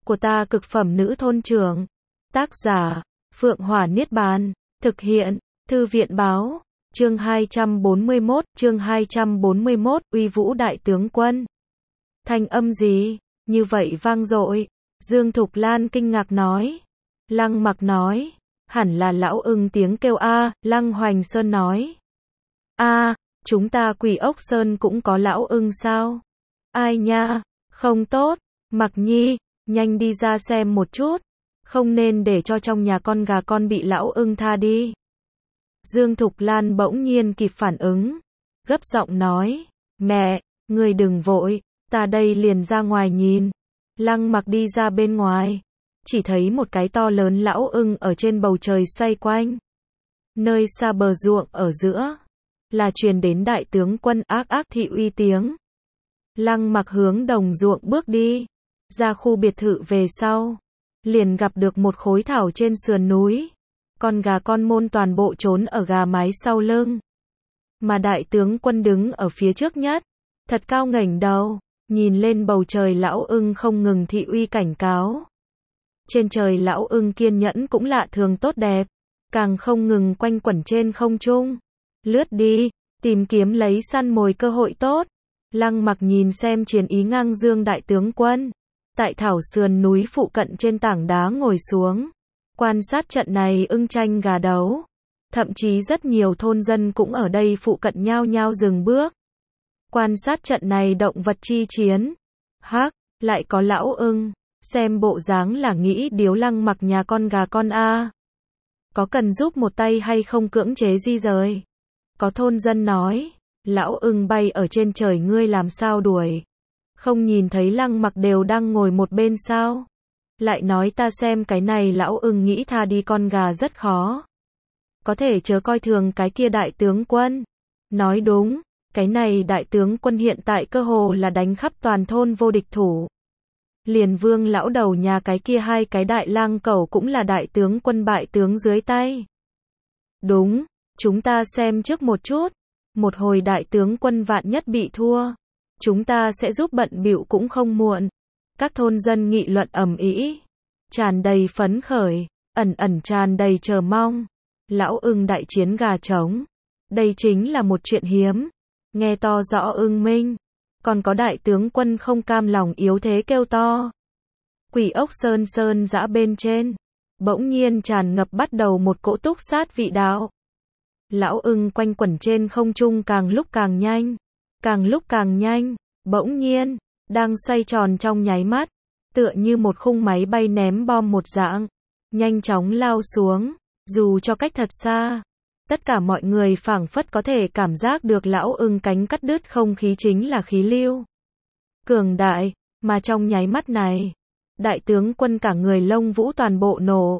của ta cực phẩm nữ thôn trưởng. Tác giả, Phượng Hỏa Niết Bàn. Thực hiện, Thư viện Báo. Chương 241, Uy Vũ Đại Tướng Quân. Thanh âm gì, như vậy vang dội? Dương Thục Lan kinh ngạc nói. Lăng Mặc nói, hẳn là lão ưng tiếng kêu a. Lăng Hoành Sơn nói, a, chúng ta Quỷ Ốc Sơn cũng có lão ưng sao? Ai nha, không tốt, Mặc Nhi, nhanh đi ra xem một chút, không nên để cho trong nhà con gà con bị lão ưng tha đi. Dương Thục Lan bỗng nhiên kịp phản ứng, gấp giọng nói, mẹ, người đừng vội, ta đây liền ra ngoài nhìn. Lăng Mặc đi ra bên ngoài, chỉ thấy một cái to lớn lão ưng ở trên bầu trời xoay quanh. Nơi xa bờ ruộng ở giữa, là truyền đến đại tướng quân ác ác thị uy tiếng. Lăng Mặc hướng đồng ruộng bước đi, ra khu biệt thự về sau, liền gặp được một khối thảo trên sườn núi. Con gà con môn toàn bộ trốn ở gà mái sau lưng. Mà đại tướng quân đứng ở phía trước nhất, thật cao ngẩng đầu, nhìn lên bầu trời lão ưng không ngừng thị uy cảnh cáo. Trên trời lão ưng kiên nhẫn cũng lạ thường tốt đẹp, càng không ngừng quanh quẩn trên không trung. Lướt đi, tìm kiếm lấy săn mồi cơ hội tốt. Lăng Mặc nhìn xem chiến ý ngang dương đại tướng quân, tại thảo sườn núi phụ cận trên tảng đá ngồi xuống, quan sát trận này ưng tranh gà đấu. Thậm chí rất nhiều thôn dân cũng ở đây phụ cận nhao nhao dừng bước, quan sát trận này động vật chi chiến. Hắc, lại có lão ưng, xem bộ dáng là nghĩ điếu Lăng Mặc nhà con gà con a. Có cần giúp một tay hay không cưỡng chế di rời? Có thôn dân nói, lão ưng bay ở trên trời ngươi làm sao đuổi? Không nhìn thấy Lăng Mặc đều đang ngồi một bên sao? Lại nói ta xem cái này lão ưng nghĩ tha đi con gà rất khó. Có thể chớ coi thường cái kia đại tướng quân. Nói đúng, cái này đại tướng quân hiện tại cơ hồ là đánh khắp toàn thôn vô địch thủ. Liền Vương lão đầu nhà cái kia hai cái đại lang cẩu cũng là đại tướng quân bại tướng dưới tay. Đúng, chúng ta xem trước một chút, một hồi đại tướng quân vạn nhất bị thua, chúng ta sẽ giúp bận bịu cũng không muộn. Các thôn dân nghị luận ầm ĩ, tràn đầy phấn khởi, ẩn ẩn tràn đầy chờ mong. Lão ưng đại chiến gà trống, đây chính là một chuyện hiếm. Nghe to rõ ưng minh, còn có đại tướng quân không cam lòng yếu thế kêu to. Quỷ Ốc Sơn sơn dã bên trên, bỗng nhiên tràn ngập bắt đầu một cỗ túc sát vị đạo. Lão ưng quanh quẩn trên không trung càng lúc càng nhanh, càng lúc càng nhanh, bỗng nhiên, đang xoay tròn trong nháy mắt, tựa như một khung máy bay ném bom một dạng, nhanh chóng lao xuống, dù cho cách thật xa. Tất cả mọi người phảng phất có thể cảm giác được lão ưng cánh cắt đứt không khí chính là khí lưu cường đại, mà trong nháy mắt này, đại tướng quân cả người lông vũ toàn bộ nổ.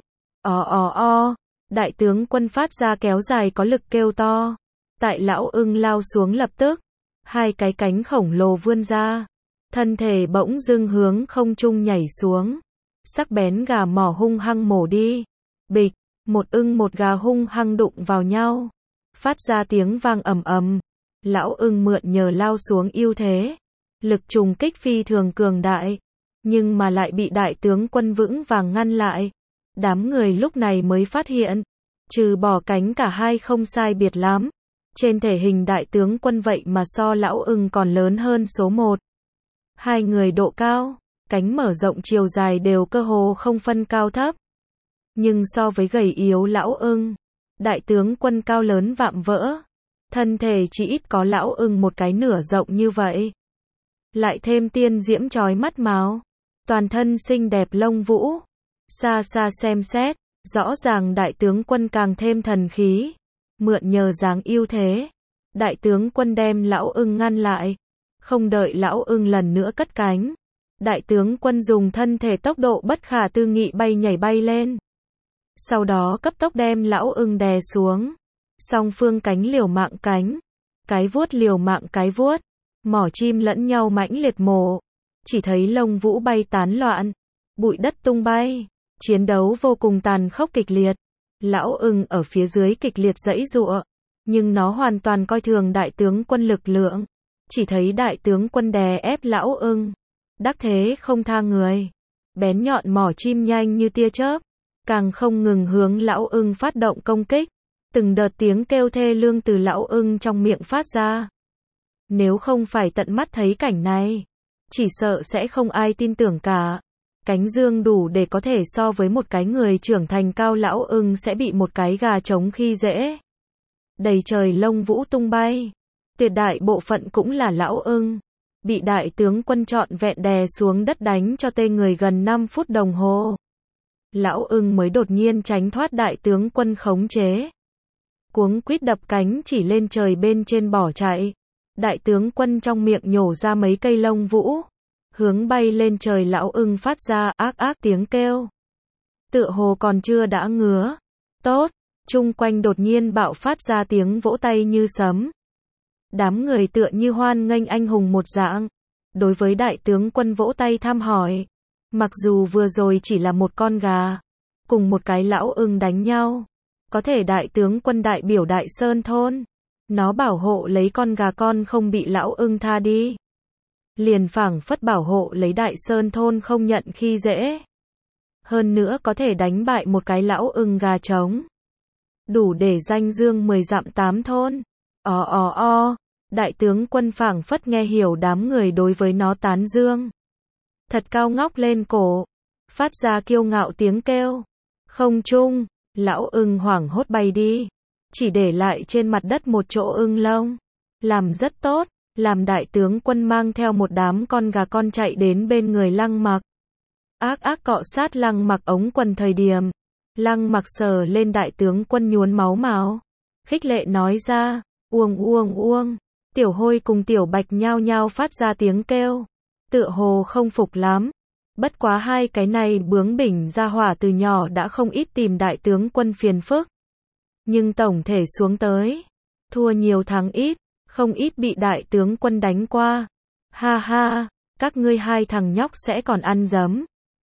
Đại tướng quân phát ra kéo dài có lực kêu to. Tại lão ưng lao xuống lập tức, hai cái cánh khổng lồ vươn ra, thân thể bỗng dưng hướng không trung nhảy xuống, sắc bén gà mỏ hung hăng mổ đi. Bịch, một ưng một gà hung hăng đụng vào nhau, phát ra tiếng vang ầm ầm. Lão ưng mượn nhờ lao xuống ưu thế, lực trùng kích phi thường cường đại, nhưng mà lại bị đại tướng quân vững vàng ngăn lại. Đám người lúc này mới phát hiện, trừ bỏ cánh cả hai không sai biệt lắm, trên thể hình đại tướng quân vậy mà so lão ưng còn lớn hơn số 1. Hai người độ cao, cánh mở rộng chiều dài đều cơ hồ không phân cao thấp. Nhưng so với gầy yếu lão ưng, đại tướng quân cao lớn vạm vỡ, thân thể chỉ ít có lão ưng một cái nửa rộng như vậy. Lại thêm tiên diễm chói mắt máu, toàn thân xinh đẹp lông vũ. Xa xa xem xét, rõ ràng đại tướng quân càng thêm thần khí. Mượn nhờ dáng ưu thế, đại tướng quân đem lão ưng ngăn lại. Không đợi lão ưng lần nữa cất cánh, đại tướng quân dùng thân thể tốc độ bất khả tư nghị bay nhảy bay lên. Sau đó cấp tốc đem lão ưng đè xuống. Song phương cánh liều mạng cánh, cái vuốt liều mạng cái vuốt, mỏ chim lẫn nhau mãnh liệt mổ. Chỉ thấy lông vũ bay tán loạn, bụi đất tung bay, chiến đấu vô cùng tàn khốc kịch liệt. Lão ưng ở phía dưới kịch liệt giãy giụa, nhưng nó hoàn toàn coi thường đại tướng quân lực lượng. Chỉ thấy đại tướng quân đè ép lão ưng, đắc thế không tha người. bén nhọn mỏ chim nhanh như tia chớp, càng không ngừng hướng lão ưng phát động công kích. Từng đợt tiếng kêu thê lương từ lão ưng trong miệng phát ra. Nếu không phải tận mắt thấy cảnh này, chỉ sợ sẽ không ai tin tưởng cả. Cánh dương đủ để có thể so với một cái người trưởng thành cao, lão ưng sẽ bị một cái gà trống khi dễ. Đầy trời lông vũ tung bay. Tuyệt đại bộ phận cũng là lão ưng. Bị đại tướng quân trọn vẹn đè xuống đất đánh cho tê người gần 5 phút đồng hồ. Lão ưng mới đột nhiên tránh thoát đại tướng quân khống chế. Cuống quýt đập cánh chỉ lên trời bên trên bỏ chạy. Đại tướng quân trong miệng nhổ ra mấy cây lông vũ. Hướng bay lên trời, lão ưng phát ra ác ác tiếng kêu. Tựa hồ còn chưa đã ngứa. Tốt, chung quanh đột nhiên bạo phát ra tiếng vỗ tay như sấm. Đám người tựa như hoan nghênh anh hùng một dạng. Đối với đại tướng quân vỗ tay thăm hỏi. Mặc dù vừa rồi chỉ là một con gà, cùng một cái lão ưng đánh nhau. Có thể đại tướng quân đại biểu Đại Sơn thôn. Nó bảo hộ lấy con gà con không bị lão ưng tha đi. Liền phảng phất bảo hộ lấy Đại Sơn thôn không nhận khi dễ. Hơn nữa có thể đánh bại một cái lão ưng gà trống. Đủ để danh dương 10 dặm 8 thôn. Đại tướng quân phảng phất nghe hiểu đám người đối với nó tán dương. Thật cao ngóc lên cổ. Phát ra kiêu ngạo tiếng kêu. Không trung, lão ưng hoảng hốt bay đi. Chỉ để lại trên mặt đất một chỗ ưng lông. Làm rất tốt. Làm đại tướng quân mang theo một đám con gà con chạy đến bên người Lăng Mặc. Ác ác cọ sát Lăng Mặc ống quần thời điểm. Lăng Mặc sờ lên đại tướng quân nhuốm máu mào. Khích lệ nói ra, uông uông uông. Tiểu Hôi cùng Tiểu Bạch nhao nhao phát ra tiếng kêu. Tựa hồ không phục lắm. Bất quá hai cái này bướng bỉnh ra hỏa từ nhỏ đã không ít tìm đại tướng quân phiền phức. Nhưng tổng thể xuống tới. Thua nhiều thắng ít. Không ít bị đại tướng quân đánh qua. Ha ha, các ngươi hai thằng nhóc sẽ còn ăn dấm.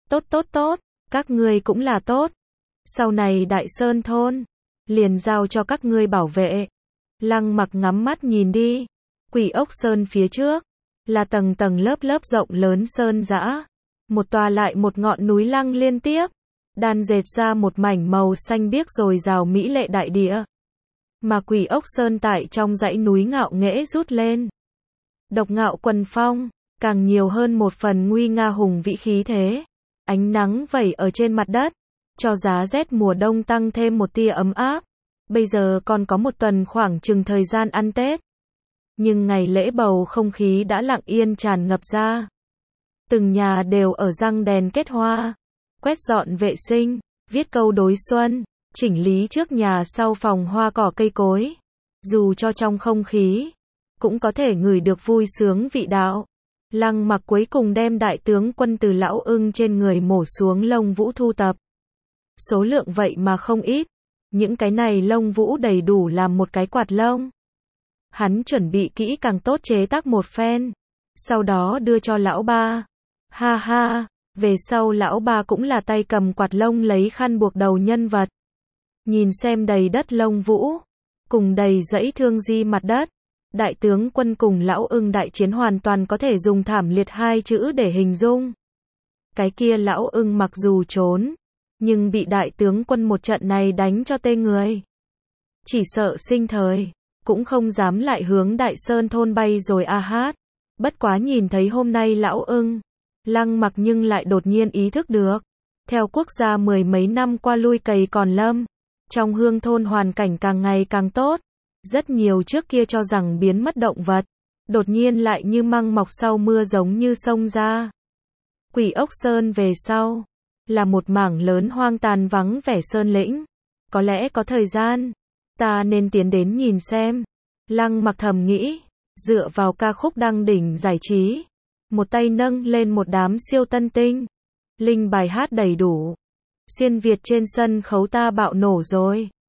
Tốt, các ngươi cũng là tốt. Sau này Đại Sơn thôn, liền giao cho các ngươi bảo vệ. Lăng Mặc ngắm mắt nhìn đi. Quỷ ốc sơn phía trước, là tầng tầng lớp lớp rộng lớn sơn dã. Một tòa lại một ngọn núi lăng liên tiếp. Đan dệt ra một mảnh màu xanh biếc dồi dào mỹ lệ đại địa. Mà Quỷ ốc sơn tại trong dãy núi ngạo nghễ rút lên. Độc ngạo quần phong, càng nhiều hơn một phần nguy nga hùng vĩ khí thế. Ánh nắng vẩy ở trên mặt đất, cho giá rét mùa đông tăng thêm một tia ấm áp. Bây giờ còn có một tuần khoảng chừng thời gian ăn Tết. Nhưng ngày lễ bầu không khí đã lặng yên tràn ngập ra. Từng nhà đều ở răng đèn kết hoa, quét dọn vệ sinh, viết câu đối xuân, chỉnh lý trước nhà sau phòng hoa cỏ cây cối. Dù cho trong không khí, cũng có thể ngửi được vui sướng vị đạo. Lăng Mặc cuối cùng đem đại tướng quân từ lão ưng trên người mổ xuống lông vũ thu tập. Số lượng vậy mà không ít. Những cái này lông vũ đầy đủ làm một cái quạt lông. Hắn chuẩn bị kỹ càng tốt chế tác một phen. Sau đó đưa cho lão ba. Ha ha, về sau lão ba cũng là tay cầm quạt lông lấy khăn buộc đầu nhân vật. Nhìn xem đầy đất lông vũ, cùng đầy dãy thương di mặt đất. Đại tướng quân cùng lão ưng đại chiến hoàn toàn có thể dùng thảm liệt hai chữ để hình dung. Cái kia lão ưng mặc dù trốn, nhưng bị đại tướng quân một trận này đánh cho tê người. Chỉ sợ sinh thời, cũng không dám lại hướng Đại Sơn thôn bay rồi a hát. Bất quá nhìn thấy hôm nay lão ưng, Lăng Mặc nhưng lại đột nhiên ý thức được. Theo quốc gia mười mấy năm qua lui cày còn lâm, trong hương thôn hoàn cảnh càng ngày càng tốt. Rất nhiều trước kia cho rằng biến mất động vật, đột nhiên lại như măng mọc sau mưa giống như sông ra. Quỷ ốc sơn về sau, là một mảng lớn hoang tàn vắng vẻ sơn lĩnh. Có lẽ có thời gian, ta nên tiến đến nhìn xem. Lăng Mặc thầm nghĩ, dựa vào ca khúc đăng đỉnh giải trí. Một tay nâng lên một đám siêu tân tinh. Linh bài hát đầy đủ. Xuyên Việt trên sân khấu ta bạo nổ rồi.